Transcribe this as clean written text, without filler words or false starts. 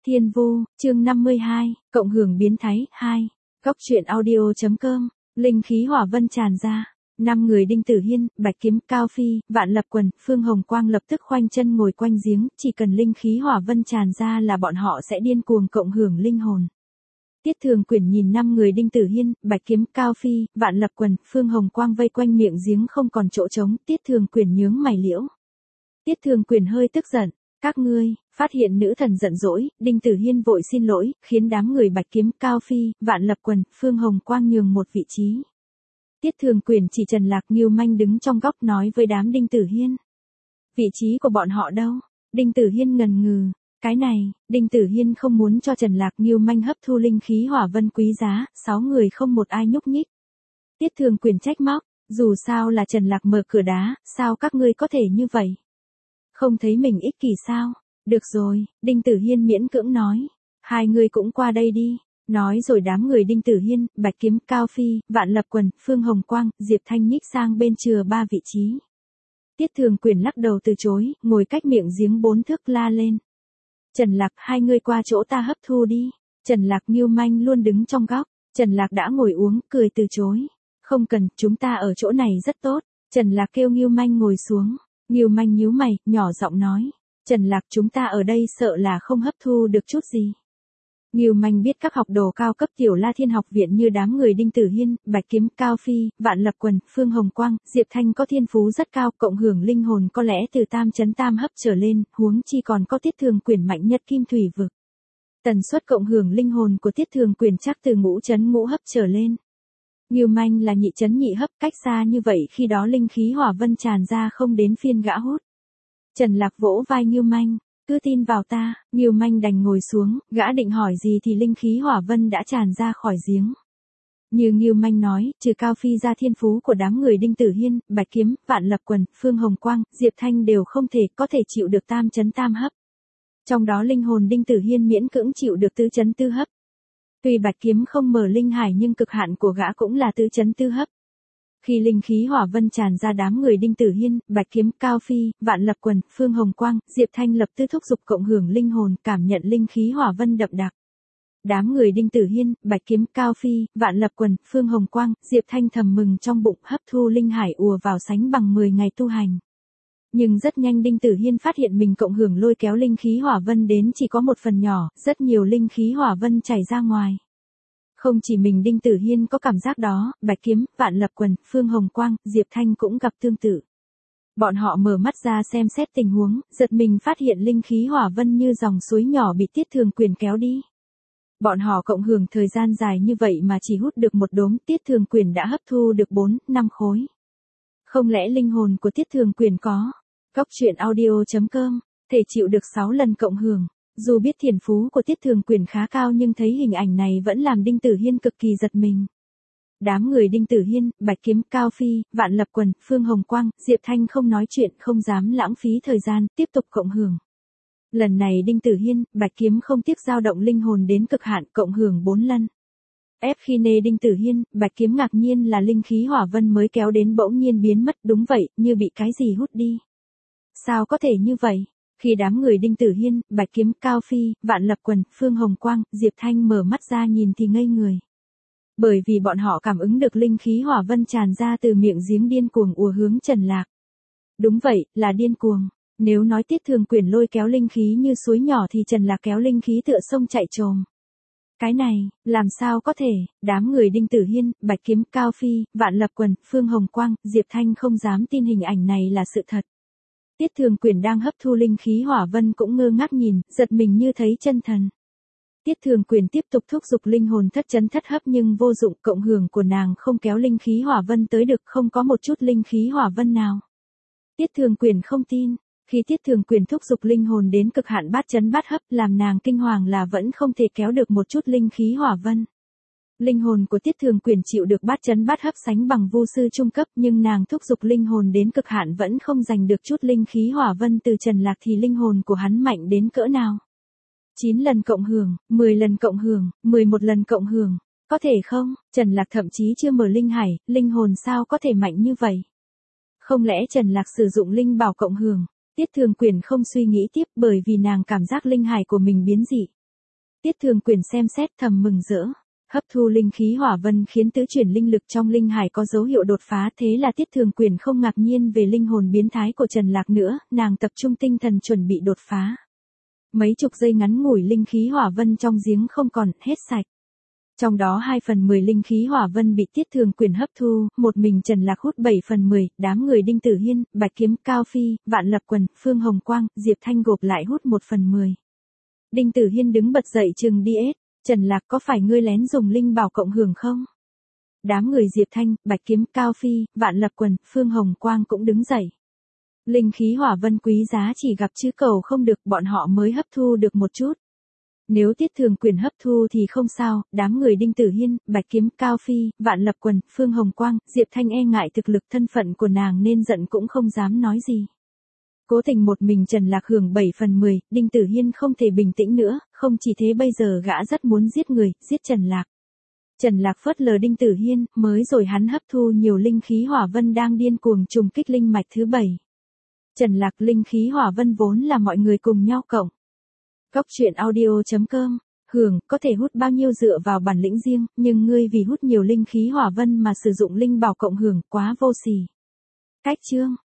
Thiên Vu, chương 52, cộng hưởng biến thái, 2. Góc truyện audio.com, linh khí hỏa vân tràn ra. 5 người Đinh Tử Hiên, Bạch Kiếm, Cao Phi, Vạn Lập Quần, Phương Hồng Quang lập tức khoanh chân ngồi quanh giếng, chỉ cần linh khí hỏa vân tràn ra là bọn họ sẽ điên cuồng cộng hưởng linh hồn. Tiết Thường Quyển nhìn 5 người Đinh Tử Hiên, Bạch Kiếm, Cao Phi, Vạn Lập Quần, Phương Hồng Quang vây quanh miệng giếng không còn chỗ trống, Tiết Thường Quyển nhướng mày liễu. Tiết Thường Quyển hơi tức giận, các ngươi, phát hiện nữ thần giận dỗi, Đinh Tử Hiên vội xin lỗi, khiến đám người Bạch Kiếm, Cao Phi, Vạn Lập Quần, Phương Hồng Quang nhường một vị trí. Tiết Thường Quyển chỉ Trần Lạc Ngưu Manh đứng trong góc nói với đám Đinh Tử Hiên. Vị trí của bọn họ đâu? Đinh Tử Hiên ngần ngừ. Cái này, Đinh Tử Hiên không muốn cho Trần Lạc Ngưu Manh hấp thu linh khí hỏa vân quý giá, 6 người không một ai nhúc nhích. Tiết Thường Quyển trách móc, dù sao là Trần Lạc mở cửa đá, sao các ngươi có thể như vậy? Không thấy mình ích kỷ sao? Được rồi, Đinh Tử Hiên miễn cưỡng nói. Hai người cũng qua đây đi. Nói rồi đám người Đinh Tử Hiên, Bạch Kiếm, Cao Phi, Vạn Lập Quần, Phương Hồng Quang, Diệp Thanh nhích sang bên chừa 3 vị trí. Tiết Thường Quyển lắc đầu từ chối, ngồi cách miệng giếng 4 thước la lên. Trần Lạc, hai người qua chỗ ta hấp thu đi. Trần Lạc Ngưu Manh luôn đứng trong góc. Trần Lạc đã ngồi uống, cười từ chối. Không cần, chúng ta ở chỗ này rất tốt. Trần Lạc kêu Ngưu Manh ngồi xuống. Ngưu Manh nhíu mày, nhỏ giọng nói. Trần Lạc, chúng ta ở đây sợ là không hấp thu được chút gì. Ngưu Manh biết các học đồ cao cấp Tiểu La Thiên học viện như đám người Đinh Tử Hiên, Bạch Kiếm, Cao Phi, Vạn Lập Quần, Phương Hồng Quang, Diệp Thanh có thiên phú rất cao, cộng hưởng linh hồn có lẽ từ tam chấn tam hấp trở lên, huống chi còn có Tiết Thường Quyển mạnh nhất kim thủy vực. Tần suất cộng hưởng linh hồn của Tiết Thường Quyển chắc từ ngũ chấn ngũ hấp trở lên. Ngưu Manh là nhị chấn nhị hấp, cách xa như vậy khi đó linh khí hỏa vân tràn ra không đến phiên gã hút. Trần Lạc vỗ vai Ngưu Manh. Cứ tin vào ta, Ngưu Manh đành ngồi xuống, gã định hỏi gì thì linh khí hỏa vân đã tràn ra khỏi giếng. Như Ngưu Manh nói, trừ Cao Phi ra thiên phú của đám người Đinh Tử Hiên, Bạch Kiếm, Vạn Lập Quần, Phương Hồng Quang, Diệp Thanh đều không có thể chịu được tam chấn tam hấp. Trong đó linh hồn Đinh Tử Hiên miễn cưỡng chịu được tứ chấn tư hấp. Tuy Bạch Kiếm không mở linh hải nhưng cực hạn của gã cũng là tứ chấn tư hấp. Khi linh khí hỏa vân tràn ra đám người Đinh Tử Hiên, Bạch Kiếm, Cao Phi, Vạn Lập Quần, Phương Hồng Quang, Diệp Thanh lập tức thúc giục cộng hưởng linh hồn, cảm nhận linh khí hỏa vân đậm đặc. Đám người Đinh Tử Hiên, Bạch Kiếm, Cao Phi, Vạn Lập Quần, Phương Hồng Quang, Diệp Thanh thầm mừng trong bụng, hấp thu linh hải ùa vào sánh bằng 10 ngày tu hành. Nhưng rất nhanh Đinh Tử Hiên phát hiện mình cộng hưởng lôi kéo linh khí hỏa vân đến chỉ có một phần nhỏ, rất nhiều linh khí hỏa vân chảy ra ngoài. Không chỉ mình Đinh Tử Hiên có cảm giác đó, Bạch Kiếm, Vạn Lập Quần, Phương Hồng Quang, Diệp Thanh cũng gặp tương tự. Bọn họ mở mắt ra xem xét tình huống, giật mình phát hiện linh khí hỏa vân như dòng suối nhỏ bị Tiết Thường Quyển kéo đi. Bọn họ cộng hưởng thời gian dài như vậy mà chỉ hút được một đốm, Tiết Thường Quyển đã hấp thu được 4, 5 khối. Không lẽ linh hồn của Tiết Thường Quyển có? Góc truyện audio.com, thể chịu được 6 lần cộng hưởng. Dù biết thiền phú của Tiết Thường Quyển khá cao nhưng thấy hình ảnh này vẫn làm Đinh Tử Hiên cực kỳ giật mình. Đám người Đinh Tử Hiên, Bạch Kiếm, Cao Phi, Vạn Lập Quần, Phương Hồng Quang, Diệp Thanh không nói chuyện, không dám lãng phí thời gian, tiếp tục cộng hưởng. Lần này Đinh Tử Hiên, Bạch Kiếm không tiếc dao động linh hồn đến cực hạn, cộng hưởng 4 lần. Ép khi nê Đinh Tử Hiên, Bạch Kiếm ngạc nhiên là linh khí hỏa vân mới kéo đến bỗng nhiên biến mất, đúng vậy, như bị cái gì hút đi. Sao có thể như vậy? Khi đám người Đinh Tử Hiên, Bạch Kiếm, Cao Phi, Vạn Lập Quần, Phương Hồng Quang, Diệp Thanh mở mắt ra nhìn thì ngây người. Bởi vì bọn họ cảm ứng được linh khí hỏa vân tràn ra từ miệng giếng điên cuồng ùa hướng Trần Lạc. Đúng vậy, là điên cuồng. Nếu nói Tiết Thường Quyển lôi kéo linh khí như suối nhỏ thì Trần Lạc kéo linh khí tựa sông chạy trồm. Cái này, làm sao có thể? Đám người Đinh Tử Hiên, Bạch Kiếm, Cao Phi, Vạn Lập Quần, Phương Hồng Quang, Diệp Thanh không dám tin hình ảnh này là sự thật. Tiết Thường Quyển đang hấp thu linh khí hỏa vân cũng ngơ ngác nhìn, giật mình như thấy chân thần. Tiết Thường Quyển tiếp tục thúc giục linh hồn thất chấn thất hấp nhưng vô dụng, cộng hưởng của nàng không kéo linh khí hỏa vân tới được, không có một chút linh khí hỏa vân nào. Tiết Thường Quyển không tin, khi Tiết Thường Quyển thúc giục linh hồn đến cực hạn bát chấn bát hấp làm nàng kinh hoàng là vẫn không thể kéo được một chút linh khí hỏa vân. Linh hồn của Tiết Thường Quyển chịu được bát chấn bát hấp sánh bằng vu sư trung cấp nhưng nàng thúc giục linh hồn đến cực hạn vẫn không giành được chút linh khí hỏa vân từ Trần Lạc thì linh hồn của hắn mạnh đến cỡ nào? 9 lần cộng hưởng, 10 lần cộng hưởng, 11 lần cộng hưởng. Có thể không? Trần Lạc thậm chí chưa mở linh hải, linh hồn sao có thể mạnh như vậy? Không lẽ Trần Lạc sử dụng linh bảo cộng hưởng? Tiết Thường Quyển không suy nghĩ tiếp bởi vì nàng cảm giác linh hải của mình biến dị. Tiết Thường Quyền xem xét thầm mừng rỡ. Hấp thu linh khí hỏa vân khiến tứ chuyển linh lực trong linh hải có dấu hiệu đột phá, thế là Tiết Thường Quyền không ngạc nhiên về linh hồn biến thái của Trần Lạc nữa, nàng tập trung tinh thần chuẩn bị đột phá. Mấy chục giây ngắn ngủi linh khí hỏa vân trong giếng không còn, hết sạch. Trong đó 2/10 linh khí hỏa vân bị Tiết Thường Quyền hấp thu, một mình Trần Lạc hút 7/10, đám người Đinh Tử Hiên, Bạch Kiếm, Cao Phi, Vạn Lập Quần, Phương Hồng Quang, Diệp Thanh gộp lại hút 1/10. Đinh Tử Hiên đứng bật dậy trừng DS, Trần Lạc có phải ngươi lén dùng linh bảo cộng hưởng không? Đám người Diệp Thanh, Bạch Kiếm, Cao Phi, Vạn Lập Quần, Phương Hồng Quang cũng đứng dậy. Linh khí hỏa vân quý giá chỉ gặp chữ cầu không được, bọn họ mới hấp thu được một chút. Nếu Tiết Thường Quyền hấp thu thì không sao, đám người Đinh Tử Hiên, Bạch Kiếm, Cao Phi, Vạn Lập Quần, Phương Hồng Quang, Diệp Thanh e ngại thực lực thân phận của nàng nên giận cũng không dám nói gì. Cố Tình một mình Trần Lạc hưởng 7/10, Đinh Tử Hiên không thể bình tĩnh nữa, không chỉ thế bây giờ gã rất muốn giết người, giết Trần Lạc. Trần Lạc phớt lờ Đinh Tử Hiên, mới rồi hắn hấp thu nhiều linh khí hỏa vân đang điên cuồng trùng kích linh mạch thứ 7. Trần Lạc linh khí hỏa vân vốn là mọi người cùng nhau cộng. Cóc truyện audio.com, hưởng, có thể hút bao nhiêu dựa vào bản lĩnh riêng, nhưng ngươi vì hút nhiều linh khí hỏa vân mà sử dụng linh bảo cộng hưởng quá vô sỉ. Cách chương.